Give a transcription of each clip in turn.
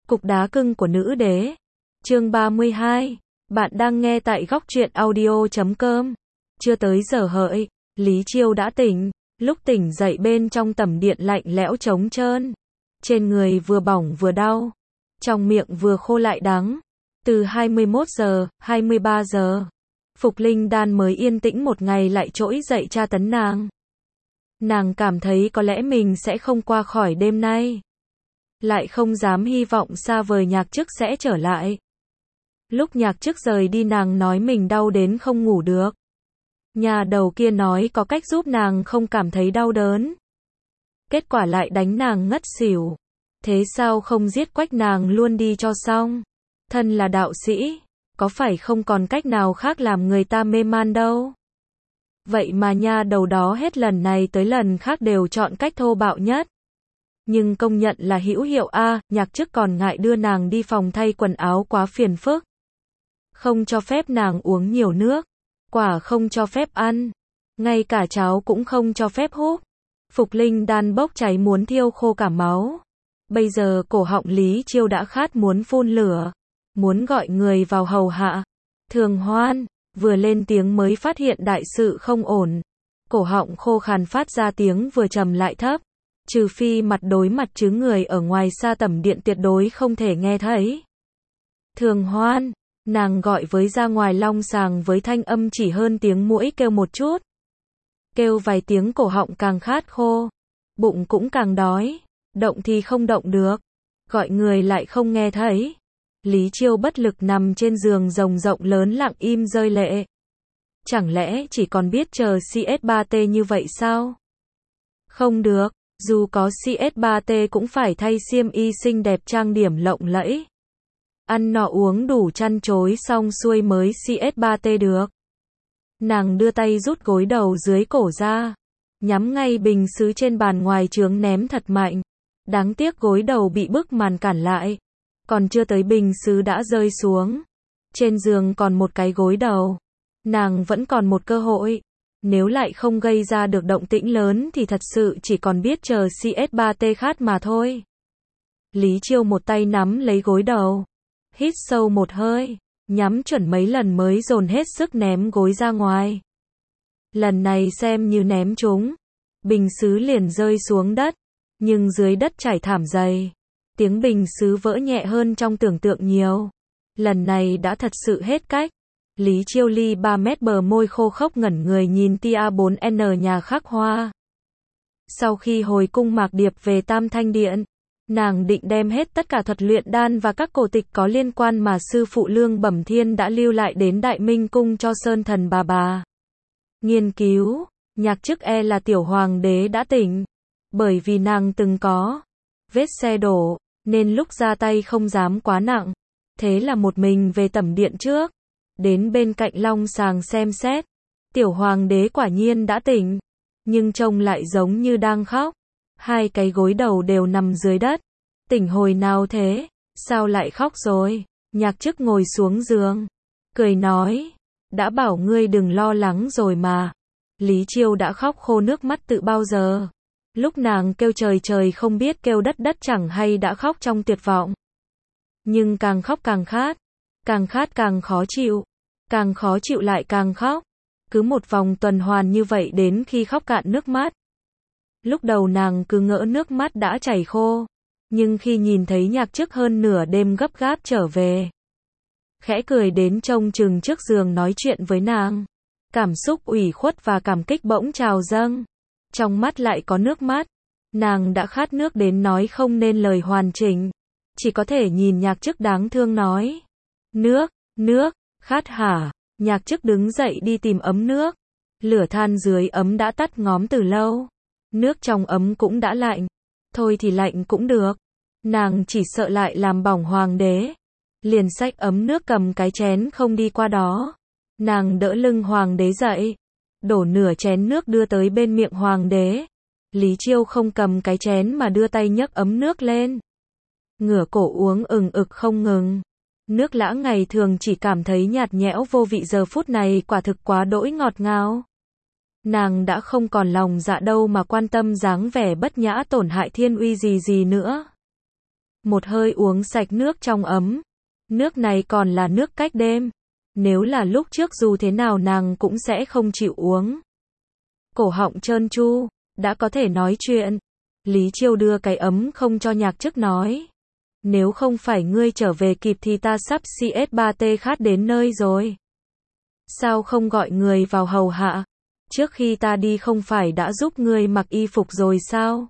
Cục đá cưng của nữ đế. Chương 32. Bạn đang nghe tại góc truyện audio.com. Chưa tới giờ hợi, Lý Chiêu đã tỉnh. Lúc tỉnh dậy bên trong tầm điện lạnh lẽo trống trơn. Trên người vừa bỏng vừa đau. Trong miệng vừa khô lại đắng. Từ 21 giờ, 23 giờ. Phục Linh Đan mới yên tĩnh một ngày lại trỗi dậy tra tấn nàng. Nàng cảm thấy có lẽ mình sẽ không qua khỏi đêm nay. Lại không dám hy vọng xa vời Nhạc Chức sẽ trở lại. Lúc Nhạc Chức rời đi nàng nói mình đau đến không ngủ được. Nhà đầu kia nói có cách giúp nàng không cảm thấy đau đớn. Kết quả lại đánh nàng ngất xỉu. Thế sao không giết quách nàng luôn đi cho xong? Thân là đạo sĩ, có phải không còn cách nào khác làm người ta mê man đâu? Vậy mà nha đầu đó hết lần này tới lần khác đều chọn cách thô bạo nhất. Nhưng công nhận là hữu hiệu a, Nhạc Chức còn ngại đưa nàng đi phòng thay quần áo quá phiền phức. Không cho phép nàng uống nhiều nước, quả không cho phép ăn, ngay cả cháo cũng không cho phép húp. Phục Linh Đan bốc cháy muốn thiêu khô cả máu. Bây giờ cổ họng Lý Chiêu đã khát muốn phun lửa, muốn gọi người vào hầu hạ. Thường Hoan vừa lên tiếng mới phát hiện đại sự không ổn. Cổ họng khô khàn phát ra tiếng vừa trầm lại thấp. Trừ phi mặt đối mặt chứ người ở ngoài xa tầm điện tuyệt đối không thể nghe thấy. Thường Hoan, nàng gọi với ra ngoài long sàng với thanh âm chỉ hơn tiếng muỗi kêu một chút. Kêu vài tiếng cổ họng càng khát khô, bụng cũng càng đói, động thì không động được, gọi người lại không nghe thấy. Lý Chiêu bất lực nằm trên giường rồng rộng lớn lặng im rơi lệ. Chẳng lẽ chỉ còn biết chờ CS3T như vậy sao? Không được, dù có CS3T cũng phải thay xiêm y xinh đẹp trang điểm lộng lẫy. Ăn no uống đủ chăn chối xong xuôi mới CS3T được. Nàng đưa tay rút gối đầu dưới cổ ra, nhắm ngay bình sứ trên bàn ngoài trướng ném thật mạnh. Đáng tiếc gối đầu bị bức màn cản lại. Còn chưa tới bình sứ đã rơi xuống. Trên giường còn một cái gối đầu. Nàng vẫn còn một cơ hội. Nếu lại không gây ra được động tĩnh lớn thì thật sự chỉ còn biết chờ CS3T khát mà thôi. Lý Chiêu một tay nắm lấy gối đầu. Hít sâu một hơi. Nhắm chuẩn mấy lần mới dồn hết sức ném gối ra ngoài. Lần này xem như ném trúng. Bình sứ liền rơi xuống đất. Nhưng dưới đất trải thảm dày. Tiếng bình sứ vỡ nhẹ hơn trong tưởng tượng nhiều. Lần này đã thật sự hết cách. Lý Chiêu ly 3 mét bờ môi khô khốc ngẩn người nhìn tia 4N nhà khắc hoa. Sau khi hồi cung Mạc Điệp về Tam Thanh Điện, nàng định đem hết tất cả thuật luyện đan và các cổ tịch có liên quan mà sư phụ Lương Bẩm Thiên đã lưu lại đến Đại Minh Cung cho Sơn Thần bà. Nghiên cứu, Nhạc Chức là tiểu hoàng đế đã tỉnh. Bởi vì nàng từng có vết xe đổ, nên lúc ra tay không dám quá nặng. Thế là một mình về tẩm điện trước. Đến bên cạnh long sàng xem xét. Tiểu hoàng đế quả nhiên đã tỉnh. Nhưng trông lại giống như đang khóc. Hai cái gối đầu đều nằm dưới đất. Tỉnh hồi nào thế? Sao lại khóc rồi? Nhạc Chức ngồi xuống giường. Cười nói. Đã bảo ngươi đừng lo lắng rồi mà. Lý Chiêu đã khóc khô nước mắt từ bao giờ. Lúc nàng kêu trời trời không biết kêu đất đất chẳng hay đã khóc trong tuyệt vọng. Nhưng càng khóc càng khát càng khó chịu, càng khó chịu lại càng khóc. Cứ một vòng tuần hoàn như vậy đến khi khóc cạn nước mắt. Lúc đầu nàng cứ ngỡ nước mắt đã chảy khô. Nhưng khi nhìn thấy Nhạc Chức hơn nửa đêm gấp gáp trở về. Khẽ cười đến trông chừng trước giường nói chuyện với nàng. Cảm xúc ủy khuất và cảm kích bỗng trào dâng. Trong mắt lại có nước mắt. Nàng đã khát nước đến nói không nên lời hoàn chỉnh. Chỉ có thể nhìn Nhạc Chức đáng thương nói. Nước, khát hả? Nhạc Chức đứng dậy đi tìm ấm nước. Lửa than dưới ấm đã tắt ngóm từ lâu. Nước trong ấm cũng đã lạnh. Thôi thì lạnh cũng được. Nàng chỉ sợ lại làm bỏng hoàng đế. Liền xách ấm nước cầm cái chén không đi qua đó. Nàng đỡ lưng hoàng đế dậy. Đổ nửa chén nước đưa tới bên miệng hoàng đế. Lý Chiêu không cầm cái chén mà đưa tay nhấc ấm nước lên. Ngửa cổ uống ực không ngừng. Nước lã ngày thường chỉ cảm thấy nhạt nhẽo vô vị giờ phút này quả thực quá đỗi ngọt ngào. Nàng đã không còn lòng dạ đâu mà quan tâm dáng vẻ bất nhã tổn hại thiên uy gì nữa. một hơi uống sạch nước trong ấm. Nước này còn là nước cách đêm. Nếu là lúc trước dù thế nào nàng cũng sẽ không chịu uống. Cổ họng trơn tru, đã có thể nói chuyện. Lý Chiêu đưa cái ấm không cho Nhạc Chức nói. Nếu không phải ngươi trở về kịp thì ta sắp CS3T khát đến nơi rồi. Sao không gọi người vào hầu hạ? Trước khi ta đi không phải đã giúp ngươi mặc y phục rồi sao?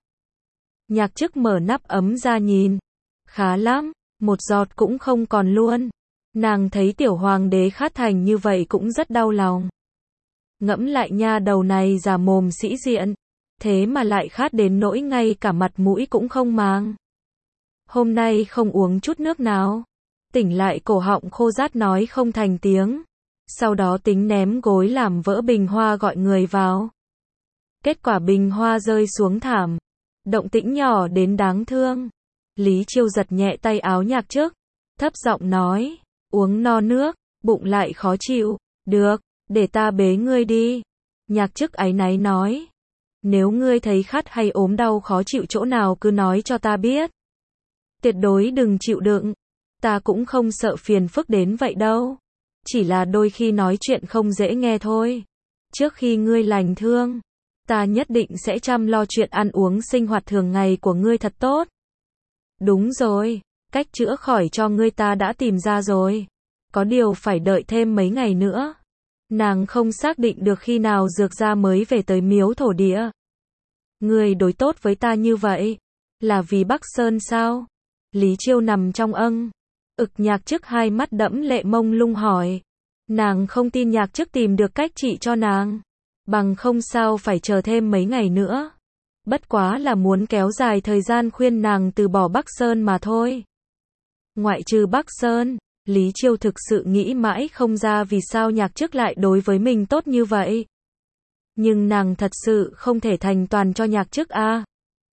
Nhạc Chức mở nắp ấm ra nhìn. Khá lắm, một giọt cũng không còn luôn. Nàng thấy tiểu hoàng đế khát thành như vậy cũng rất đau lòng. Ngẫm lại nha đầu này già mồm sĩ diện. Thế mà lại khát đến nỗi ngay cả mặt mũi cũng không mang. Hôm nay không uống chút nước nào. Tỉnh lại cổ họng khô rát nói không thành tiếng. Sau đó tính ném gối làm vỡ bình hoa gọi người vào. Kết quả bình hoa rơi xuống thảm. Động tĩnh nhỏ đến đáng thương. Lý Chiêu giật nhẹ tay áo Nhạc Chức. Thấp giọng nói. Uống no nước, bụng lại khó chịu. Được, để ta bế ngươi đi. Nhạc Chức áy náy nói. Nếu ngươi thấy khát hay ốm đau khó chịu chỗ nào cứ nói cho ta biết. Tuyệt đối đừng chịu đựng. Ta cũng không sợ phiền phức đến vậy đâu. Chỉ là đôi khi nói chuyện không dễ nghe thôi. Trước khi ngươi lành thương, ta nhất định sẽ chăm lo chuyện ăn uống sinh hoạt thường ngày của ngươi thật tốt. Đúng rồi, cách chữa khỏi cho ngươi ta đã tìm ra rồi. Có điều phải đợi thêm mấy ngày nữa. Nàng không xác định được khi nào dược gia mới về tới miếu thổ địa. Ngươi đối tốt với ta như vậy, là vì Bắc Sơn sao? Lý Chiêu nằm trong âng. Nhạc Chức hai mắt đẫm lệ mông lung hỏi. Nàng không tin Nhạc Chức tìm được cách trị cho nàng. Bằng không sao phải chờ thêm mấy ngày nữa. Bất quá là muốn kéo dài thời gian khuyên nàng từ bỏ Bắc Sơn mà thôi. Ngoại trừ Bắc Sơn, Lý Chiêu thực sự nghĩ mãi không ra vì sao Nhạc Chức lại đối với mình tốt như vậy. Nhưng nàng thật sự không thể thành toàn cho Nhạc Chức a.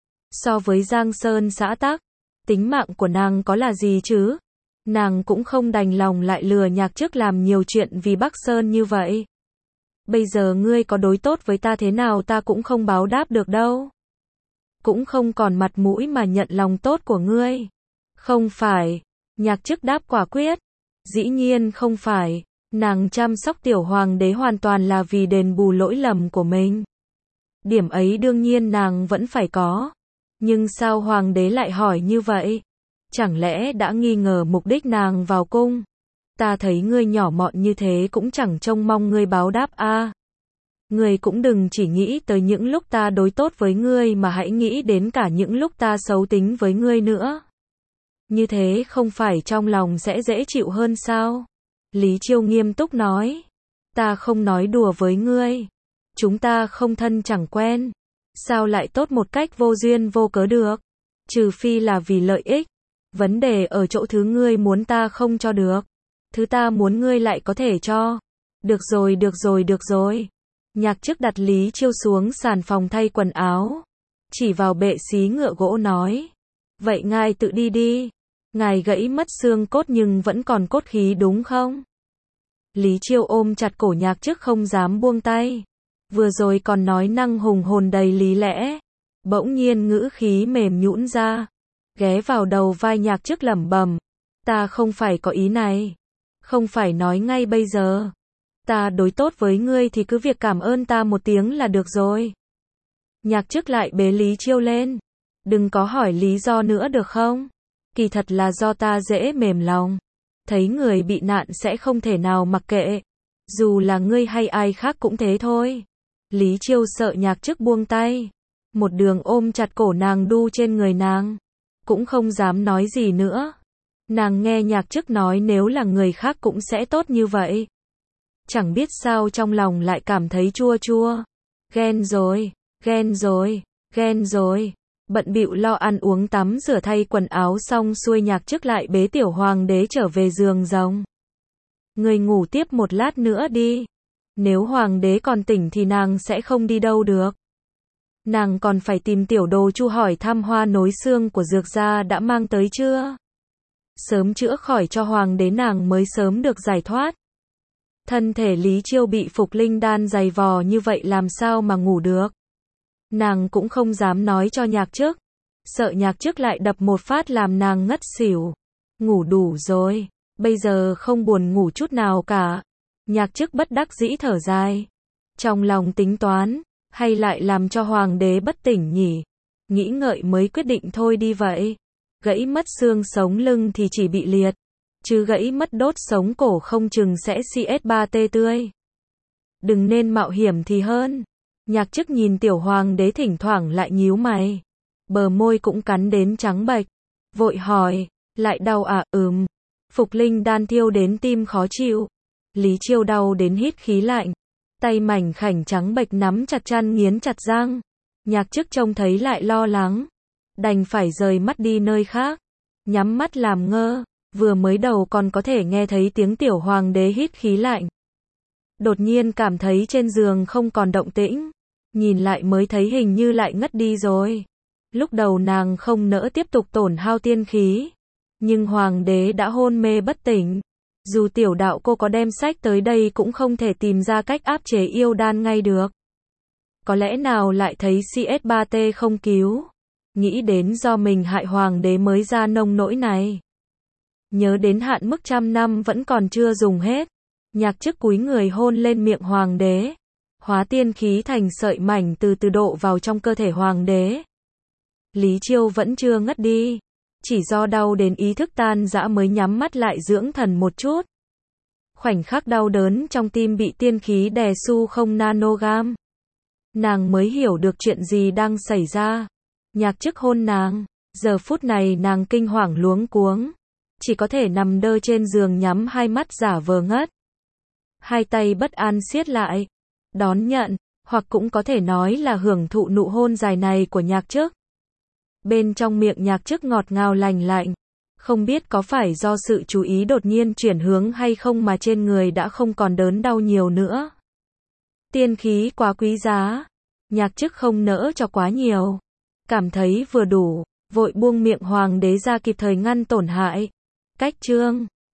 So với Giang Sơn xã tắc, tính mạng của nàng có là gì chứ? Nàng cũng không đành lòng lại lừa Nhạc Chức làm nhiều chuyện vì Bắc Sơn như vậy. Bây giờ ngươi có đối tốt với ta thế nào ta cũng không báo đáp được đâu. Cũng không còn mặt mũi mà nhận lòng tốt của ngươi. Không phải. Nhạc Chức đáp quả quyết. Dĩ nhiên không phải. Nàng chăm sóc tiểu hoàng đế hoàn toàn là vì đền bù lỗi lầm của mình. Điểm ấy đương nhiên nàng vẫn phải có. Nhưng sao hoàng đế lại hỏi như vậy? Chẳng lẽ đã nghi ngờ mục đích nàng vào cung? Ta thấy ngươi nhỏ mọn như thế cũng chẳng trông mong ngươi báo đáp a. Ngươi cũng đừng chỉ nghĩ tới những lúc ta đối tốt với ngươi mà hãy nghĩ đến cả những lúc ta xấu tính với ngươi nữa. Như thế không phải trong lòng sẽ dễ chịu hơn sao? Lý Chiêu nghiêm túc nói. Ta không nói đùa với ngươi. Chúng ta không thân chẳng quen. Sao lại tốt một cách vô duyên vô cớ được? Trừ phi là vì lợi ích. Vấn đề ở chỗ thứ ngươi muốn ta không cho được. Thứ ta muốn ngươi lại có thể cho. Được rồi, được rồi, được rồi. Nhạc Chức đặt Lý Chiêu xuống sàn phòng thay quần áo. Chỉ vào bệ xí ngựa gỗ nói. Vậy ngài tự đi đi. Ngài gãy mất xương cốt nhưng vẫn còn cốt khí đúng không? Lý Chiêu ôm chặt cổ Nhạc Chức không dám buông tay. Vừa rồi còn nói năng hùng hồn đầy lý lẽ. Bỗng nhiên ngữ khí mềm nhũn ra. Ghé vào đầu vai Nhạc Chức lẩm bẩm. Ta không phải có ý này. Không phải nói ngay bây giờ. Ta đối tốt với ngươi thì cứ việc cảm ơn ta một tiếng là được rồi. Nhạc Chức lại bế Lý Chiêu lên. Đừng có hỏi lý do nữa được không? Kỳ thật là do ta dễ mềm lòng. Thấy người bị nạn sẽ không thể nào mặc kệ. Dù là ngươi hay ai khác cũng thế thôi. Lý Chiêu sợ Nhạc Chức buông tay. Một đường ôm chặt cổ nàng đu trên người nàng. Cũng không dám nói gì nữa. Nàng nghe Nhạc Chức nói nếu là người khác cũng sẽ tốt như vậy. Chẳng biết sao trong lòng lại cảm thấy chua chua. Ghen rồi, ghen rồi, ghen rồi. Bận bịu lo ăn uống tắm rửa thay quần áo xong xuôi Nhạc Chức lại bế tiểu hoàng đế trở về giường rồng. Người ngủ tiếp một lát nữa đi. Nếu hoàng đế còn tỉnh thì nàng sẽ không đi đâu được. Nàng còn phải tìm tiểu đồ Chu hỏi thăm hoa nối xương của dược gia đã mang tới chưa. Sớm chữa khỏi cho hoàng đế nàng mới sớm được giải thoát. Thân thể Lý Chiêu bị phục linh đan dày vò như vậy làm sao mà ngủ được. Nàng cũng không dám nói cho Nhạc Chức. sợ Nhạc Chức lại đập một phát làm nàng ngất xỉu. Ngủ đủ rồi, bây giờ không buồn ngủ chút nào cả. Nhạc Chức bất đắc dĩ thở dài. Trong lòng tính toán, hay lại làm cho hoàng đế bất tỉnh nhỉ? Nghĩ ngợi mới quyết định thôi đi vậy. Gãy mất xương sống lưng thì chỉ bị liệt, chứ gãy mất đốt sống cổ không chừng sẽ CS3T tươi. Đừng nên mạo hiểm thì hơn. Nhạc Chức nhìn tiểu hoàng đế thỉnh thoảng lại nhíu mày. Bờ môi cũng cắn đến trắng bệch. Vội hỏi, lại đau à? Phục linh đan thiêu đến tim khó chịu. Lý Chiêu đau đến hít khí lạnh. Tay mảnh khảnh trắng bệch nắm chặt chăn nghiến chặt răng. Nhạc Chức trông thấy lại lo lắng. Đành phải rời mắt đi nơi khác. Nhắm mắt làm ngơ. Vừa mới đầu còn có thể nghe thấy tiếng tiểu hoàng đế hít khí lạnh. Đột nhiên cảm thấy trên giường không còn động tĩnh. Nhìn lại mới thấy hình như lại ngất đi rồi. Lúc đầu nàng không nỡ tiếp tục tổn hao tiên khí. Nhưng hoàng đế đã hôn mê bất tỉnh. Dù tiểu đạo cô có đem sách tới đây cũng không thể tìm ra cách áp chế yêu đan ngay được. Có lẽ nào lại thấy CS3T không cứu. Nghĩ đến do mình hại hoàng đế mới ra nông nỗi này. Nhớ đến hạn mức 100 năm vẫn còn chưa dùng hết. Nhạc Chức cúi người hôn lên miệng hoàng đế. Hóa tiên khí thành sợi mảnh từ từ độ vào trong cơ thể hoàng đế. Lý Chiêu vẫn chưa ngất đi. Chỉ do đau đến ý thức tan rã mới nhắm mắt lại dưỡng thần một chút. Khoảnh khắc đau đớn trong tim bị tiên khí đè su không nanogam. Nàng mới hiểu được chuyện gì đang xảy ra. Nhạc Chức hôn nàng. Giờ phút này nàng kinh hoàng luống cuống. Chỉ có thể nằm đơ trên giường nhắm hai mắt giả vờ ngất. Hai tay bất an siết lại. Đón nhận, hoặc cũng có thể nói là hưởng thụ nụ hôn dài này của Nhạc Chức. Bên trong miệng Nhạc Chức ngọt ngào lành lạnh. Không biết có phải do sự chú ý đột nhiên chuyển hướng hay không mà trên người đã không còn đớn đau nhiều nữa. Tiên khí quá quý giá. Nhạc Chức không nỡ cho quá nhiều. Cảm thấy vừa đủ, vội buông miệng hoàng đế ra kịp thời ngăn tổn hại. Cách chương